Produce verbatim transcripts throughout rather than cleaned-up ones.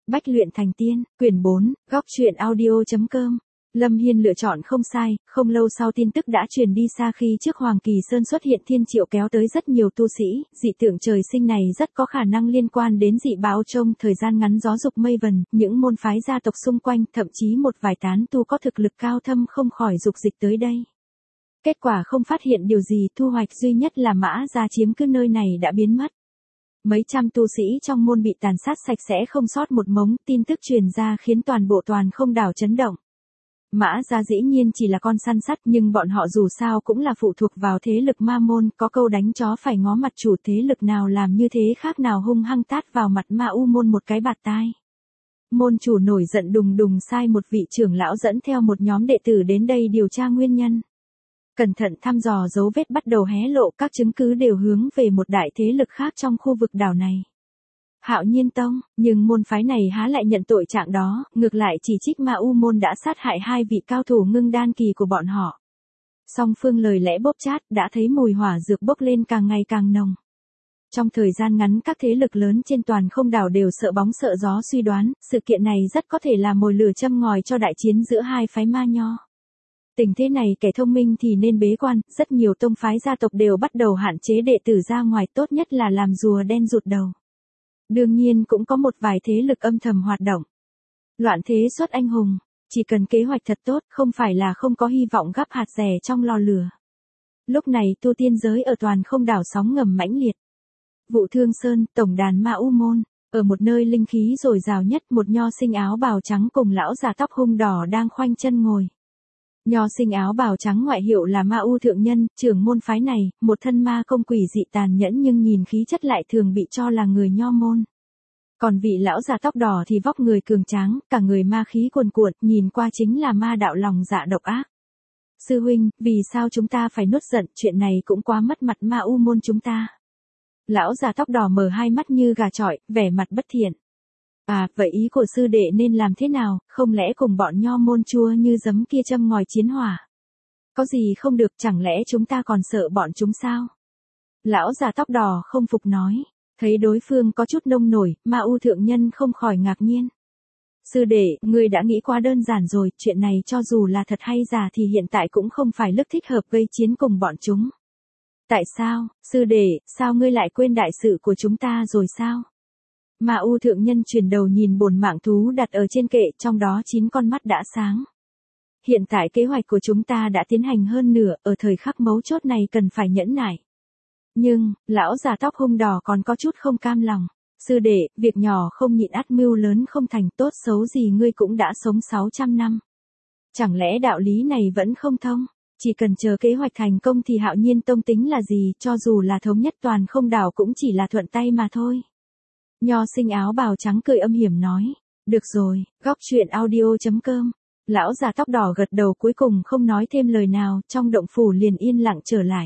Bách luyện thành tiên, quyển bốn, góc truyện audio.com. Lâm Hiên lựa chọn không sai, không lâu sau tin tức đã truyền đi xa khi trước Hoàng Kỳ Sơn xuất hiện thiên triệu kéo tới rất nhiều tu sĩ, dị tượng trời sinh này rất có khả năng liên quan đến dị báo. Trong thời gian ngắn gió dục mây vần, những môn phái gia tộc xung quanh, thậm chí một vài tán tu có thực lực cao thâm không khỏi dục dịch tới đây. Kết quả không phát hiện điều gì, thu hoạch duy nhất là Mã gia chiếm cứ nơi này đã biến mất. Mấy trăm tu sĩ trong môn bị tàn sát sạch sẽ không sót một mống, tin tức truyền ra khiến toàn bộ Toàn Không Đảo chấn động. Mã gia dĩ nhiên chỉ là con săn sắt, nhưng bọn họ dù sao cũng là phụ thuộc vào thế lực ma môn, có câu đánh chó phải ngó mặt chủ, thế lực nào làm như thế khác nào hung hăng tát vào mặt ma u môn một cái bạt tai. Môn chủ nổi giận đùng đùng sai một vị trưởng lão dẫn theo một nhóm đệ tử đến đây điều tra nguyên nhân. Cẩn thận thăm dò dấu vết bắt đầu hé lộ, các chứng cứ đều hướng về một đại thế lực khác trong khu vực đảo này. Hạo Nhiên Tông, nhưng môn phái này há lại nhận tội trạng đó, ngược lại chỉ trích Ma U môn đã sát hại hai vị cao thủ ngưng đan kỳ của bọn họ. Song phương lời lẽ bốc chát, đã thấy mùi hỏa dược bốc lên càng ngày càng nồng. Trong thời gian ngắn các thế lực lớn trên Toàn Không Đảo đều sợ bóng sợ gió suy đoán, sự kiện này rất có thể là mồi lửa châm ngòi cho đại chiến giữa hai phái ma nho. Tình thế này kẻ thông minh thì nên bế quan, rất nhiều tông phái gia tộc đều bắt đầu hạn chế đệ tử ra ngoài, tốt nhất là làm rùa đen rụt đầu. Đương nhiên cũng có một vài thế lực âm thầm hoạt động. Loạn thế xuất anh hùng, chỉ cần kế hoạch thật tốt, không phải là không có hy vọng gắp hạt rẻ trong lò lửa. Lúc này tu tiên giới ở Toàn Không Đảo sóng ngầm mãnh liệt. Vụ Thương Sơn, tổng đàn Ma U môn, ở một nơi linh khí dồi dào nhất, một nho sinh áo bào trắng cùng lão già tóc hung đỏ đang khoanh chân ngồi. Nho sinh áo bào trắng ngoại hiệu là Ma U thượng nhân, trưởng môn phái này, một thân ma công quỷ dị tàn nhẫn nhưng nhìn khí chất lại thường bị cho là người nho môn. Còn vị lão già tóc đỏ thì vóc người cường tráng, cả người ma khí cuồn cuộn, nhìn qua chính là ma đạo lòng dạ độc ác. Sư huynh, vì sao chúng ta phải nuốt giận, chuyện này cũng quá mất mặt Ma U môn chúng ta. Lão già tóc đỏ mở hai mắt như gà chọi, vẻ mặt bất thiện. À, vậy ý của sư đệ nên làm thế nào, không lẽ cùng bọn nho môn chua như giấm kia châm ngòi chiến hỏa? Có gì không được, chẳng lẽ chúng ta còn sợ bọn chúng sao? Lão già tóc đỏ không phục nói, thấy đối phương có chút nông nổi, Ma U thượng nhân không khỏi ngạc nhiên. Sư đệ, ngươi đã nghĩ quá đơn giản rồi, chuyện này cho dù là thật hay giả thì hiện tại cũng không phải lúc thích hợp gây chiến cùng bọn chúng. Tại sao, sư đệ, sao ngươi lại quên đại sự của chúng ta rồi sao? Ma U thượng nhân chuyển đầu nhìn bổn mạng thú đặt ở trên kệ, trong đó chín con mắt đã sáng. Hiện tại kế hoạch của chúng ta đã tiến hành hơn nửa, ở thời khắc mấu chốt này cần phải nhẫn nại. Nhưng, lão già tóc hung đỏ còn có chút không cam lòng. Sư đệ, việc nhỏ không nhịn ắt mưu lớn không thành, tốt xấu gì ngươi cũng đã sống sáu trăm năm. Chẳng lẽ đạo lý này vẫn không thông? Chỉ cần chờ kế hoạch thành công thì Hạo Nhiên Tông tính là gì, cho dù là thống nhất Toàn Không Đảo cũng chỉ là thuận tay mà thôi. Nho sinh áo bào trắng cười âm hiểm nói, được rồi, góc truyện audio.com. Lão già tóc đỏ gật đầu, cuối cùng không nói thêm lời nào, trong động phủ liền yên lặng trở lại.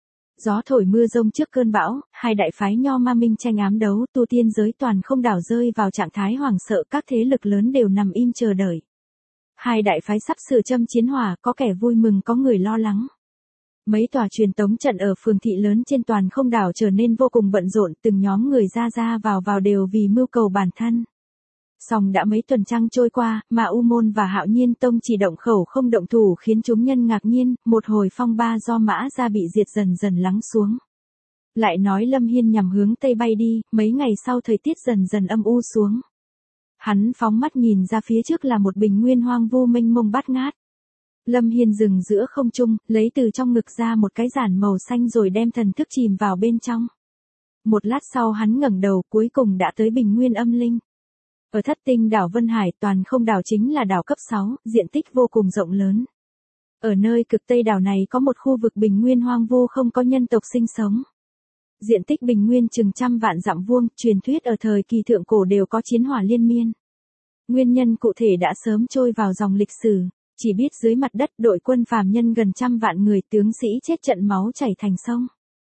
Gió thổi mưa rông trước cơn bão, hai đại phái nho ma minh tranh ám đấu, tu tiên giới Toàn Không Đảo rơi vào trạng thái hoảng sợ, các thế lực lớn đều nằm im chờ đợi. Hai đại phái sắp sửa châm chiến hỏa, có kẻ vui mừng có người lo lắng. Mấy tòa truyền tống trận ở phường thị lớn trên Toàn Không Đảo trở nên vô cùng bận rộn, từng nhóm người ra ra vào vào đều vì mưu cầu bản thân. Song đã mấy tuần trăng trôi qua, Ma U môn và Hạo Nhiên Tông chỉ động khẩu không động thủ khiến chúng nhân ngạc nhiên, một hồi phong ba do Mã gia bị diệt dần dần lắng xuống. Lại nói Lâm Hiên nhằm hướng tây bay đi, mấy ngày sau thời tiết dần dần âm u xuống. Hắn phóng mắt nhìn ra phía trước là một bình nguyên hoang vu mênh mông bát ngát. Lâm Hiên dừng giữa không trung, lấy từ trong ngực ra một cái giản màu xanh rồi đem thần thức chìm vào bên trong. Một lát sau hắn ngẩng đầu, cuối cùng đã tới bình nguyên âm linh. Ở thất tinh đảo Vân Hải, Toàn Không Đảo chính là đảo cấp sáu, diện tích vô cùng rộng lớn. Ở nơi cực tây đảo này có một khu vực bình nguyên hoang vu không có nhân tộc sinh sống. Diện tích bình nguyên chừng trăm vạn dặm vuông, truyền thuyết ở thời kỳ thượng cổ đều có chiến hỏa liên miên. Nguyên nhân cụ thể đã sớm trôi vào dòng lịch sử. Chỉ biết dưới mặt đất đội quân phàm nhân gần trăm vạn người, tướng sĩ chết trận máu chảy thành sông.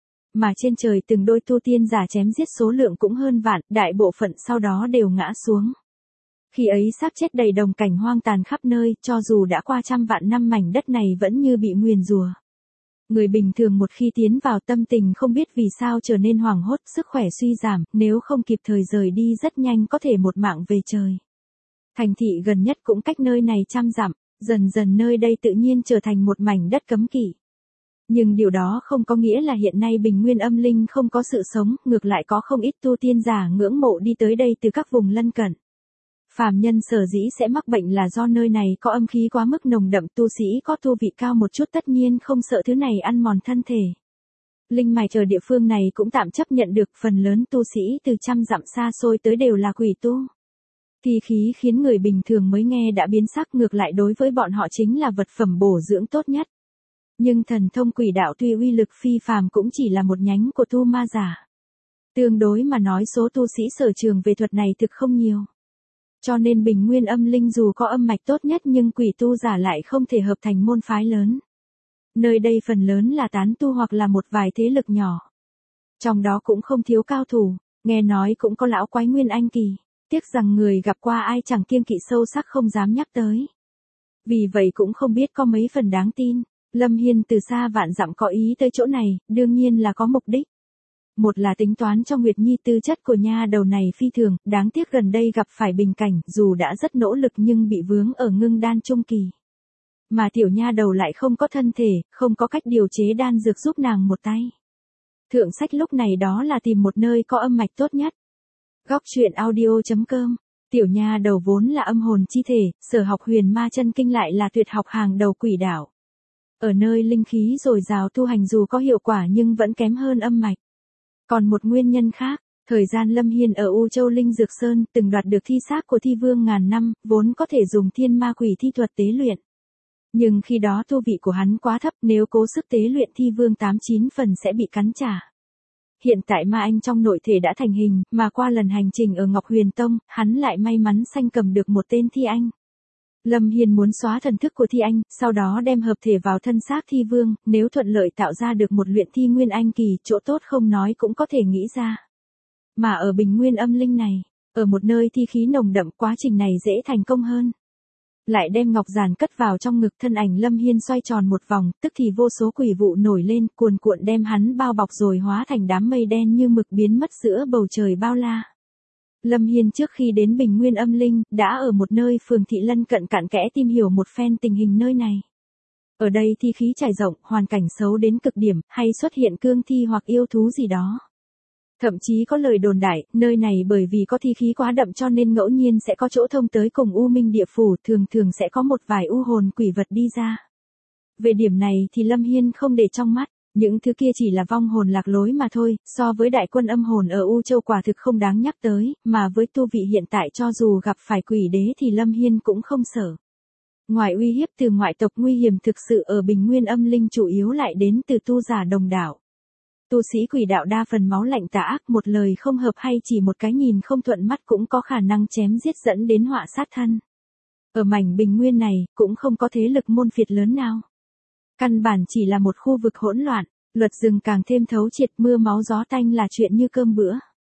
Mà trên trời từng đôi tu tiên giả chém giết số lượng cũng hơn vạn, đại bộ phận sau đó đều ngã xuống. Khi ấy xác chết đầy đồng cảnh hoang tàn khắp nơi, cho dù đã qua trăm vạn năm mảnh đất này vẫn như bị nguyền rủa. Người bình thường một khi tiến vào tâm tình không biết vì sao trở nên hoảng hốt, sức khỏe suy giảm, nếu không kịp thời rời đi rất nhanh có thể một mạng về trời. Thành thị gần nhất cũng cách nơi này trăm dặm, dần dần nơi đây tự nhiên trở thành một mảnh đất cấm kỵ. Nhưng điều đó không có nghĩa là hiện nay Bình Nguyên Âm Linh không có sự sống, ngược lại có không ít tu tiên giả ngưỡng mộ đi tới đây từ các vùng lân cận. Phàm nhân sở dĩ sẽ mắc bệnh là do nơi này có âm khí quá mức nồng đậm, tu sĩ có tu vị cao một chút tất nhiên không sợ thứ này ăn mòn thân thể. Linh mạch ở địa phương này cũng tạm chấp nhận được, phần lớn tu sĩ từ trăm dặm xa xôi tới đều là quỷ tu. Thi khí khiến người bình thường mới nghe đã biến sắc, ngược lại đối với bọn họ chính là vật phẩm bổ dưỡng tốt nhất. Nhưng thần thông quỷ đạo tuy uy lực phi phàm cũng chỉ là một nhánh của tu ma giả. Tương đối mà nói số tu sĩ sở trường về thuật này thực không nhiều. Cho nên Bình Nguyên Âm Linh dù có âm mạch tốt nhất nhưng quỷ tu giả lại không thể hợp thành môn phái lớn. Nơi đây phần lớn là tán tu hoặc là một vài thế lực nhỏ. Trong đó cũng không thiếu cao thủ, nghe nói cũng có lão quái Nguyên Anh kỳ. Tiếc rằng người gặp qua ai chẳng kiêng kỵ sâu sắc không dám nhắc tới. Vì vậy cũng không biết có mấy phần đáng tin. Lâm Hiên từ xa vạn dặm có ý tới chỗ này, đương nhiên là có mục đích. Một là tính toán cho Nguyệt Nhi, tư chất của nha đầu này phi thường, đáng tiếc gần đây gặp phải bình cảnh, dù đã rất nỗ lực nhưng bị vướng ở ngưng đan trung kỳ. Mà tiểu nha đầu lại không có thân thể, không có cách điều chế đan dược giúp nàng một tay. Thượng sách lúc này đó là tìm một nơi có âm mạch tốt nhất. Góc truyện audio chấm com. Tiểu nha đầu vốn là âm hồn chi thể, sở học Huyền Ma Chân Kinh lại là tuyệt học hàng đầu quỷ đạo. Ở nơi linh khí dồi dào tu hành dù có hiệu quả nhưng vẫn kém hơn âm mạch. Còn một nguyên nhân khác, thời gian Lâm Hiên ở U Châu Linh Dược Sơn từng đoạt được thi xác của thi vương ngàn năm, vốn có thể dùng thiên ma quỷ thi thuật tế luyện. Nhưng khi đó tu vị của hắn quá thấp, nếu cố sức tế luyện thi vương tám chín phần sẽ bị cắn trả. Hiện tại ma anh trong nội thể đã thành hình, mà qua lần hành trình ở Ngọc Huyền Tông, hắn lại may mắn sanh cầm được một tên thi anh. Lâm Hiên muốn xóa thần thức của thi anh, sau đó đem hợp thể vào thân xác thi vương, nếu thuận lợi tạo ra được một luyện thi nguyên anh kỳ, chỗ tốt không nói cũng có thể nghĩ ra. Mà ở Bình Nguyên Âm Linh này, ở một nơi thi khí nồng đậm, quá trình này dễ thành công hơn. Lại đem ngọc giản cất vào trong ngực, thân ảnh Lâm Hiên xoay tròn một vòng, tức thì vô số quỷ vụ nổi lên, cuồn cuộn đem hắn bao bọc rồi hóa thành đám mây đen như mực biến mất giữa bầu trời bao la. Lâm Hiên trước khi đến Bình Nguyên Âm Linh, đã ở một nơi phường thị lân cận cặn kẽ tìm hiểu một phen tình hình nơi này. Ở đây thi khí trải rộng, hoàn cảnh xấu đến cực điểm, hay xuất hiện cương thi hoặc yêu thú gì đó. Thậm chí có lời đồn đại, nơi này bởi vì có thi khí quá đậm cho nên ngẫu nhiên sẽ có chỗ thông tới cùng U Minh địa phủ, thường thường sẽ có một vài u hồn quỷ vật đi ra. Về điểm này thì Lâm Hiên không để trong mắt, những thứ kia chỉ là vong hồn lạc lối mà thôi, so với đại quân âm hồn ở U Châu quả thực không đáng nhắc tới, mà với tu vị hiện tại cho dù gặp phải quỷ đế thì Lâm Hiên cũng không sợ. Ngoài uy hiếp từ ngoại tộc, nguy hiểm thực sự ở Bình Nguyên Âm Linh chủ yếu lại đến từ tu giả đồng đạo. Tu sĩ quỷ đạo đa phần máu lạnh tà ác, một lời không hợp hay chỉ một cái nhìn không thuận mắt cũng có khả năng chém giết dẫn đến họa sát thân. Ở mảnh Bình Nguyên này, cũng không có thế lực môn phiệt lớn nào. Căn bản chỉ là một khu vực hỗn loạn, luật rừng càng thêm thấu triệt, mưa máu gió tanh là chuyện như cơm bữa.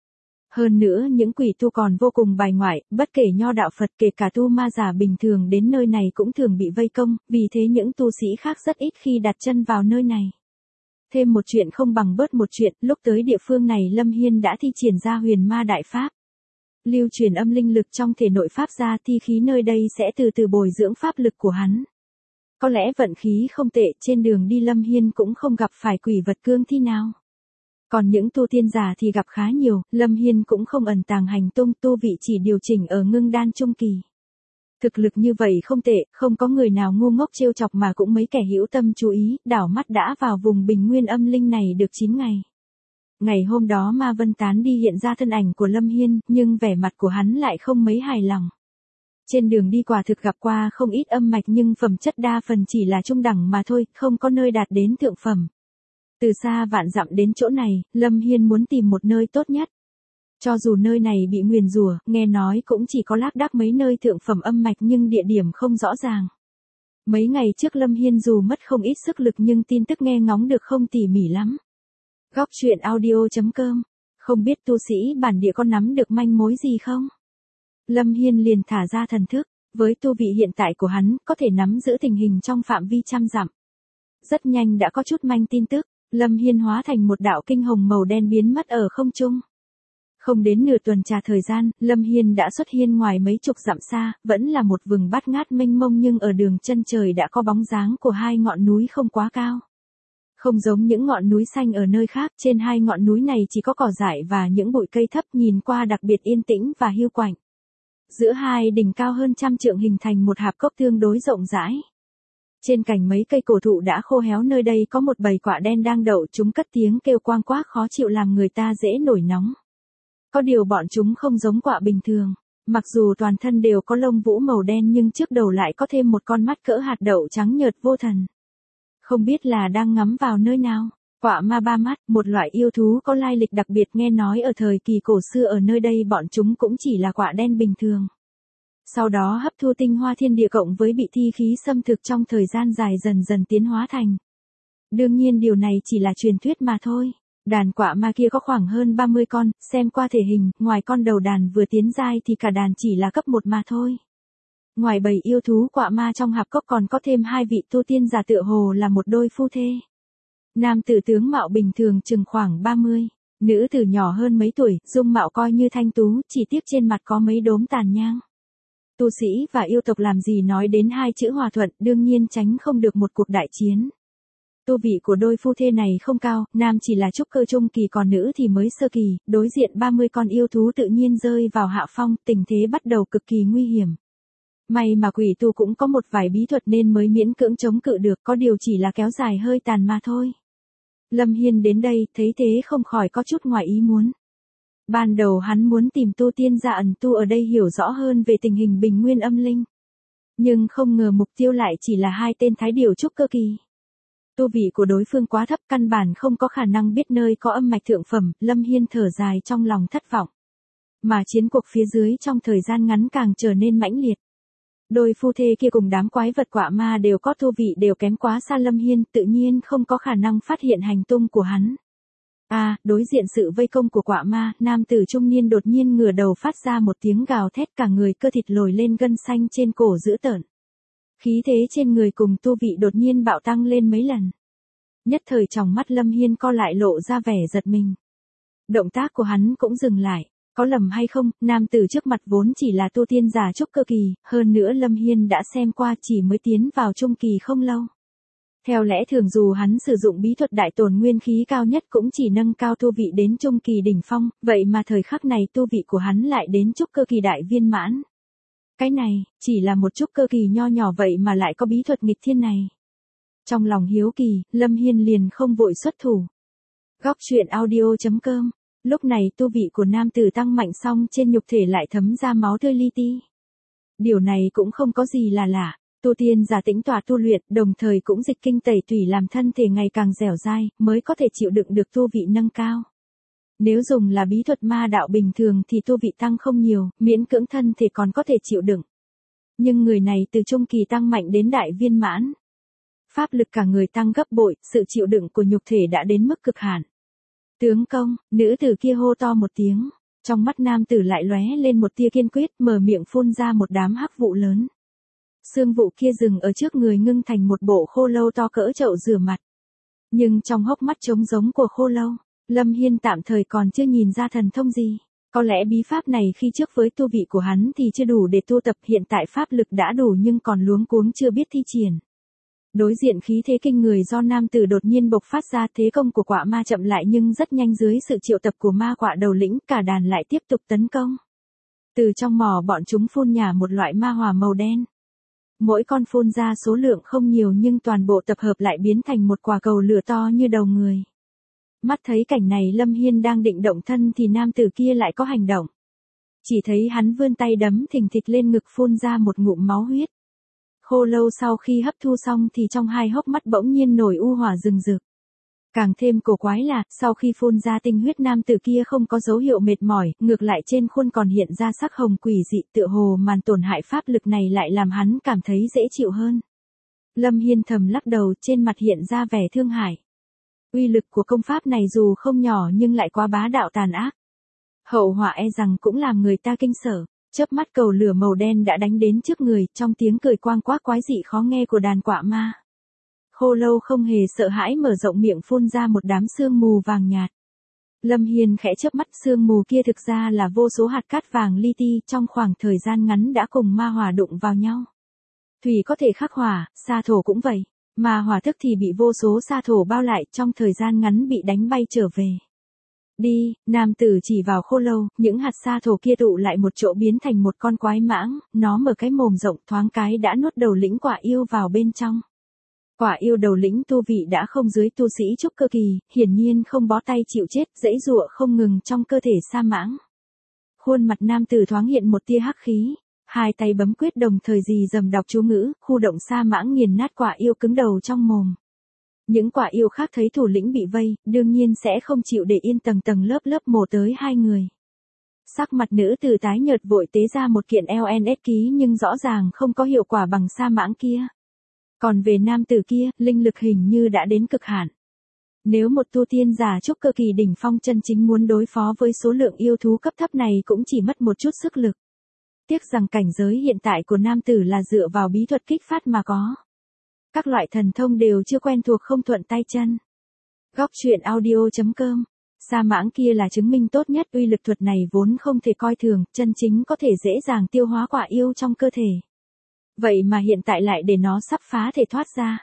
Hơn nữa những quỷ tu còn vô cùng bài ngoại, bất kể nho đạo Phật kể cả tu ma giả bình thường đến nơi này cũng thường bị vây công, vì thế những tu sĩ khác rất ít khi đặt chân vào nơi này. Thêm một chuyện không bằng bớt một chuyện, lúc tới địa phương này Lâm Hiên đã thi triển ra huyền ma đại pháp. Lưu truyền âm linh lực trong thể nội pháp ra, thi khí nơi đây sẽ từ từ bồi dưỡng pháp lực của hắn. Có lẽ vận khí không tệ, trên đường đi Lâm Hiên cũng không gặp phải quỷ vật cương thi nào. Còn những tu tiên giả thì gặp khá nhiều, Lâm Hiên cũng không ẩn tàng hành tung, tu vị chỉ điều chỉnh ở ngưng đan trung kỳ. Thực lực như vậy không tệ, không có người nào ngu ngốc trêu chọc mà cũng mấy kẻ hữu tâm chú ý, đảo mắt đã vào vùng Bình Nguyên Âm Linh này được chín ngày. Ngày hôm đó Ma Vân tán đi hiện ra thân ảnh của Lâm Hiên, nhưng vẻ mặt của hắn lại không mấy hài lòng. Trên đường đi quả thực gặp qua không ít âm mạch nhưng phẩm chất đa phần chỉ là trung đẳng mà thôi, không có nơi đạt đến thượng phẩm. Từ xa vạn dặm đến chỗ này, Lâm Hiên muốn tìm một nơi tốt nhất. Cho dù nơi này bị nguyền rủa, nghe nói cũng chỉ có lác đác mấy nơi thượng phẩm âm mạch nhưng địa điểm không rõ ràng. Mấy ngày trước Lâm Hiên dù mất không ít sức lực nhưng tin tức nghe ngóng được không tỉ mỉ lắm. Góc truyện audio chấm com. Không biết tu sĩ bản địa có nắm được manh mối gì không? Lâm Hiên liền thả ra thần thức, với tu vị hiện tại của hắn, có thể nắm giữ tình hình trong phạm vi trăm dặm. Rất nhanh đã có chút manh tin tức, Lâm Hiên hóa thành một đạo kinh hồng màu đen biến mất ở không trung. Không đến nửa tuần trà thời gian, Lâm Hiên đã xuất hiện ngoài mấy chục dặm xa, vẫn là một vùng bát ngát mênh mông nhưng ở đường chân trời đã có bóng dáng của hai ngọn núi không quá cao. Không giống những ngọn núi xanh ở nơi khác, trên hai ngọn núi này chỉ có cỏ dại và những bụi cây thấp nhìn qua đặc biệt yên tĩnh và hiu quạnh. Giữa hai đỉnh cao hơn trăm trượng hình thành một hạp cốc tương đối rộng rãi. Trên cành mấy cây cổ thụ đã khô héo nơi đây có một bầy quạ đen đang đậu, chúng cất tiếng kêu quang quác khó chịu làm người ta dễ nổi nóng. Có điều bọn chúng không giống quạ bình thường, mặc dù toàn thân đều có lông vũ màu đen nhưng trước đầu lại có thêm một con mắt cỡ hạt đậu trắng nhợt vô thần. Không biết là đang ngắm vào nơi nào. Quạ ma ba mắt, một loại yêu thú có lai lịch đặc biệt, nghe nói ở thời kỳ cổ xưa ở nơi đây bọn chúng cũng chỉ là quạ đen bình thường. Sau đó hấp thu tinh hoa thiên địa cộng với bị thi khí xâm thực trong thời gian dài dần dần tiến hóa thành. Đương nhiên điều này chỉ là truyền thuyết mà thôi. Đàn quạ ma kia có khoảng hơn ba mươi con, xem qua thể hình, ngoài con đầu đàn vừa tiến giai thì cả đàn chỉ là cấp một mà thôi. Ngoài bầy yêu thú quạ ma trong hạp cốc còn có thêm hai vị tu tiên giả tựa hồ là một đôi phu thê. Nam tử tướng mạo bình thường chừng khoảng ba mươi, nữ tử nhỏ hơn mấy tuổi, dung mạo coi như thanh tú, chỉ tiếc trên mặt có mấy đốm tàn nhang. Tu sĩ và yêu tộc làm gì nói đến hai chữ hòa thuận, đương nhiên tránh không được một cuộc đại chiến. Tu vị của đôi phu thê này không cao, nam chỉ là trúc cơ trung kỳ còn nữ thì mới sơ kỳ, đối diện ba mươi con yêu thú tự nhiên rơi vào hạ phong, tình thế bắt đầu cực kỳ nguy hiểm. May mà quỷ tu cũng có một vài bí thuật nên mới miễn cưỡng chống cự được, có điều chỉ là kéo dài hơi tàn mà thôi. Lâm Hiên đến đây, thấy thế không khỏi có chút ngoài ý muốn. Ban đầu hắn muốn tìm tu tiên giả ẩn tu ở đây hiểu rõ hơn về tình hình bình nguyên âm linh. Nhưng không ngờ mục tiêu lại chỉ là hai tên thái điểu trúc cơ kỳ. Tu vị của đối phương quá thấp, căn bản không có khả năng biết nơi có âm mạch thượng phẩm, Lâm Hiên thở dài trong lòng thất vọng. Mà chiến cuộc phía dưới trong thời gian ngắn càng trở nên mãnh liệt. Đôi phu thê kia cùng đám quái vật quạ ma đều có tu vị đều kém quá xa Lâm Hiên, tự nhiên không có khả năng phát hiện hành tung của hắn. À, đối diện sự vây công của quạ ma, nam tử trung niên đột nhiên ngửa đầu phát ra một tiếng gào thét, cả người cơ thịt lồi lên, gân xanh trên cổ dữ tợn. Khí thế trên người cùng tu vị đột nhiên bạo tăng lên mấy lần. Nhất thời trong mắt Lâm Hiên co lại lộ ra vẻ giật mình. Động tác của hắn cũng dừng lại. Có lầm hay không, nam tử trước mặt vốn chỉ là tu tiên giả trúc cơ kỳ, hơn nữa Lâm Hiên đã xem qua chỉ mới tiến vào trung kỳ không lâu. Theo lẽ thường dù hắn sử dụng bí thuật đại tồn nguyên khí cao nhất cũng chỉ nâng cao tu vị đến trung kỳ đỉnh phong, vậy mà thời khắc này tu vị của hắn lại đến trúc cơ kỳ đại viên mãn. Cái này, chỉ là một trúc cơ kỳ nho nhỏ vậy mà lại có bí thuật nghịch thiên này. Trong lòng hiếu kỳ, Lâm Hiên liền không vội xuất thủ. Góc truyện audio chấm com. Lúc này tu vị của nam tử tăng mạnh xong trên nhục thể lại thấm ra máu tươi li ti. Điều này cũng không có gì là lạ. Tu tiên giả tĩnh tọa tu luyện, đồng thời cũng dịch kinh tẩy tủy làm thân thể ngày càng dẻo dai, mới có thể chịu đựng được tu vị nâng cao. Nếu dùng là bí thuật ma đạo bình thường thì tu vị tăng không nhiều, miễn cưỡng thân thể còn có thể chịu đựng. Nhưng người này từ trung kỳ tăng mạnh đến đại viên mãn. Pháp lực cả người tăng gấp bội, sự chịu đựng của nhục thể đã đến mức cực hạn. Tướng công, nữ tử kia hô to một tiếng, trong mắt nam tử lại lóe lên một tia kiên quyết, mở miệng phun ra một đám hắc vụ lớn. Sương vụ kia dừng ở trước người ngưng thành một bộ khô lâu to cỡ chậu rửa mặt. Nhưng trong hốc mắt trống giống của khô lâu, Lâm Hiên tạm thời còn chưa nhìn ra thần thông gì. Có lẽ bí pháp này khi trước với tu vị của hắn thì chưa đủ để tu tập, hiện tại pháp lực đã đủ nhưng còn luống cuống chưa biết thi triển. Đối diện khí thế kinh người do nam tử đột nhiên bộc phát ra, thế công của quạ ma chậm lại nhưng rất nhanh dưới sự triệu tập của ma quạ đầu lĩnh, cả đàn lại tiếp tục tấn công. Từ trong mỏ bọn chúng phun nhả một loại ma hỏa màu đen. Mỗi con phun ra số lượng không nhiều nhưng toàn bộ tập hợp lại biến thành một quả cầu lửa to như đầu người. Mắt thấy cảnh này Lâm Hiên đang định động thân thì nam tử kia lại có hành động. Chỉ thấy hắn vươn tay đấm thình thịch lên ngực phun ra một ngụm máu huyết. Khô lâu sau khi hấp thu xong thì trong hai hốc mắt bỗng nhiên nổi u hỏa rừng rực. Càng thêm cổ quái là, sau khi phun ra tinh huyết nam tử kia không có dấu hiệu mệt mỏi, ngược lại trên khuôn còn hiện ra sắc hồng quỷ dị, tựa hồ màn tổn hại pháp lực này lại làm hắn cảm thấy dễ chịu hơn. Lâm Hiên thầm lắc đầu, trên mặt hiện ra vẻ thương hại. Uy lực của công pháp này dù không nhỏ nhưng lại quá bá đạo tàn ác. Hậu họa e rằng cũng làm người ta kinh sợ. Chớp mắt cầu lửa màu đen đã đánh đến trước người, trong tiếng cười quang quác quái dị khó nghe của đàn quạ ma. Khô Lâu không hề sợ hãi mở rộng miệng phun ra một đám sương mù vàng nhạt. Lâm Hiên khẽ chớp mắt, sương mù kia thực ra là vô số hạt cát vàng li ti trong khoảng thời gian ngắn đã cùng ma hỏa đụng vào nhau. Thủy có thể khắc hỏa, sa thổ cũng vậy. Ma hỏa thức thì bị vô số sa thổ bao lại, trong thời gian ngắn bị đánh bay trở về. Đi, nam tử chỉ vào Khô Lâu, những hạt sa thổ kia tụ lại một chỗ biến thành một con quái mãng, nó mở cái mồm rộng thoáng cái đã nuốt đầu lĩnh quả yêu vào bên trong. Quả yêu đầu lĩnh tu vị đã không dưới tu sĩ trúc cơ kỳ, hiển nhiên không bó tay chịu chết, giãy giụa không ngừng trong cơ thể sa mãng. Khuôn mặt nam tử thoáng hiện một tia hắc khí, hai tay bấm quyết đồng thời rì rầm đọc chú ngữ, khu động sa mãng nghiền nát quả yêu cứng đầu trong mồm. Những quả yêu khác thấy thủ lĩnh bị vây, đương nhiên sẽ không chịu để yên, tầng tầng lớp lớp mổ tới hai người. Sắc mặt nữ tử tái nhợt vội tế ra một kiện lờ en ét ký nhưng rõ ràng không có hiệu quả bằng sa mãng kia. Còn về nam tử kia, linh lực hình như đã đến cực hạn. Nếu một tu tiên giả trúc cơ kỳ đỉnh phong chân chính muốn đối phó với số lượng yêu thú cấp thấp này cũng chỉ mất một chút sức lực. Tiếc rằng cảnh giới hiện tại của nam tử là dựa vào bí thuật kích phát mà có. Các loại thần thông đều chưa quen thuộc, không thuận tay chân. Góc truyện audio chấm com. Sa mãng kia là chứng minh tốt nhất, uy lực thuật này vốn không thể coi thường, chân chính có thể dễ dàng tiêu hóa quả yêu trong cơ thể. Vậy mà hiện tại lại để nó sắp phá thể thoát ra.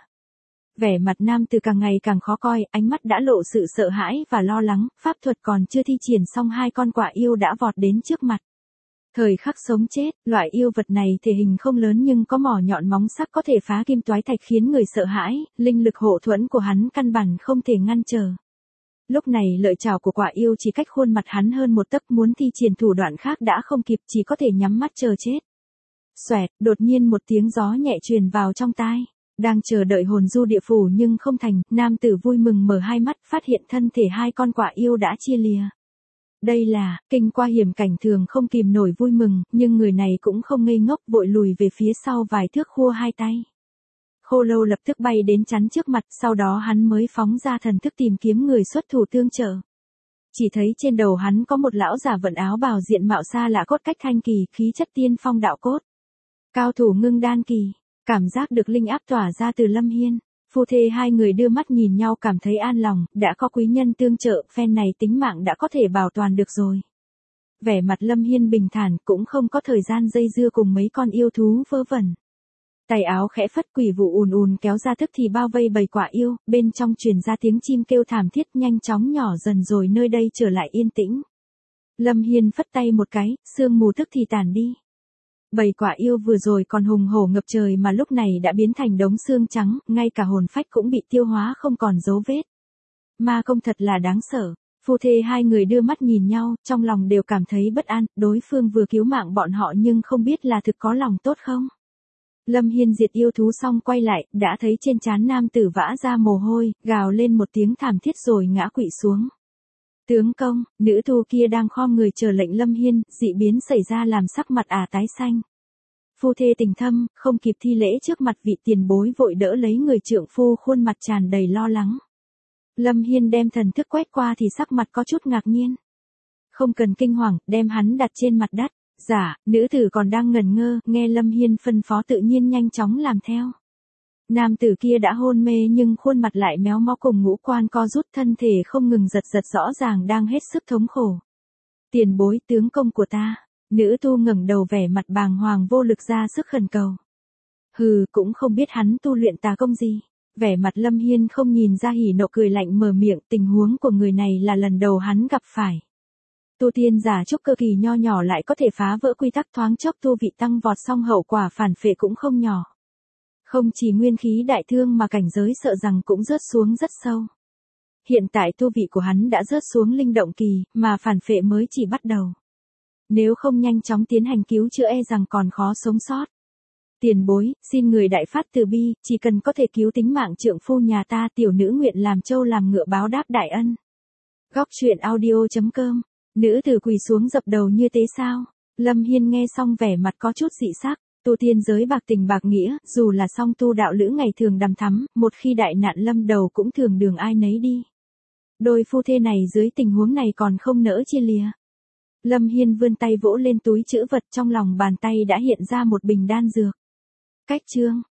Vẻ mặt nam tử càng ngày càng khó coi, ánh mắt đã lộ sự sợ hãi và lo lắng, pháp thuật còn chưa thi triển xong hai con quả yêu đã vọt đến trước mặt. Thời khắc sống chết, loại yêu vật này thể hình không lớn nhưng có mỏ nhọn móng sắc có thể phá kim toái thạch khiến người sợ hãi, linh lực hộ thuẫn của hắn căn bản không thể ngăn trở. Lúc này lợi chảo của quả yêu chỉ cách khuôn mặt hắn hơn một tấc, muốn thi triển thủ đoạn khác đã không kịp, chỉ có thể nhắm mắt chờ chết. Xoẹt, đột nhiên một tiếng gió nhẹ truyền vào trong tai. Đang chờ đợi hồn du địa phủ nhưng không thành, nam tử vui mừng mở hai mắt, phát hiện thân thể hai con quả yêu đã chia lìa. Đây là, kinh qua hiểm cảnh thường không kìm nổi vui mừng, nhưng người này cũng không ngây ngốc, vội lùi về phía sau vài thước khua hai tay. Khô Lâu lập tức bay đến chắn trước mặt, sau đó hắn mới phóng ra thần thức tìm kiếm người xuất thủ tương trợ. Chỉ thấy trên đầu hắn có một lão giả vận áo bào diện mạo xa lạ, cốt cách thanh kỳ, khí chất tiên phong đạo cốt. Cao thủ ngưng đan kỳ, cảm giác được linh áp tỏa ra từ Lâm Hiên. Phu thê hai người đưa mắt nhìn nhau cảm thấy an lòng, đã có quý nhân tương trợ, phen này tính mạng đã có thể bảo toàn được rồi. Vẻ mặt Lâm Hiên bình thản, cũng không có thời gian dây dưa cùng mấy con yêu thú vớ vẩn. Tay áo khẽ phất, quỷ vụ ùn ùn kéo ra, tức thì bao vây bầy quả yêu, bên trong truyền ra tiếng chim kêu thảm thiết, nhanh chóng nhỏ dần rồi nơi đây trở lại yên tĩnh. Lâm Hiên phất tay một cái, sương mù tức thì tàn đi. Bầy quả yêu vừa rồi còn hùng hổ ngập trời mà lúc này đã biến thành đống xương trắng, ngay cả hồn phách cũng bị tiêu hóa không còn dấu vết. Ma công thật là đáng sợ. Phu thê hai người đưa mắt nhìn nhau, trong lòng đều cảm thấy bất an, đối phương vừa cứu mạng bọn họ nhưng không biết là thực có lòng tốt không. Lâm Hiên diệt yêu thú xong quay lại, đã thấy trên trán nam tử vã ra mồ hôi, gào lên một tiếng thảm thiết rồi ngã quỵ xuống. Tướng công, nữ tu kia đang khom người chờ lệnh Lâm Hiên, dị biến xảy ra làm sắc mặt ả tái xanh. Phu thê tình thâm, không kịp thi lễ trước mặt vị tiền bối, vội đỡ lấy người trượng phu, khuôn mặt tràn đầy lo lắng. Lâm Hiên đem thần thức quét qua thì sắc mặt có chút ngạc nhiên. Không cần kinh hoàng, đem hắn đặt trên mặt đất. Dạ, nữ tử còn đang ngẩn ngơ, nghe Lâm Hiên phân phó tự nhiên nhanh chóng làm theo. Nam tử kia đã hôn mê nhưng khuôn mặt lại méo mó, cùng ngũ quan co rút, thân thể không ngừng giật giật, rõ ràng đang hết sức thống khổ. Tiền bối, tướng công của ta. Nữ tu ngẩng đầu, vẻ mặt bàng hoàng vô lực, ra sức khẩn cầu. Hừ, cũng không biết hắn tu luyện tà công gì. Vẻ mặt Lâm Hiên không nhìn ra hỉ nộ, cười lạnh mở miệng, tình huống của người này là lần đầu hắn gặp phải. Tu tiên giả trúc cơ kỳ nho nhỏ lại có thể phá vỡ quy tắc, thoáng chốc tu vị tăng vọt, song hậu quả phản phệ cũng không nhỏ. Không chỉ nguyên khí đại thương mà cảnh giới sợ rằng cũng rớt xuống rất sâu. Hiện tại tu vị của hắn đã rớt xuống linh động kỳ, mà phản phệ mới chỉ bắt đầu. Nếu không nhanh chóng tiến hành cứu chữa e rằng còn khó sống sót. Tiền bối, xin người đại phát từ bi, chỉ cần có thể cứu tính mạng trượng phu nhà ta, tiểu nữ nguyện làm trâu làm ngựa báo đáp đại ân. Góc truyện audio chấm com. Nữ tử quỳ xuống dập đầu như tế sao. Lâm Hiên nghe xong vẻ mặt có chút dị sắc. Tu tiên giới bạc tình bạc nghĩa, dù là song tu đạo lữ ngày thường đằm thắm, một khi đại nạn lâm đầu cũng thường đường ai nấy đi. Đôi phu thê này dưới tình huống này còn không nỡ chia lìa. Lâm Hiên vươn tay vỗ lên túi trữ vật, trong lòng bàn tay đã hiện ra một bình đan dược. Cách chương,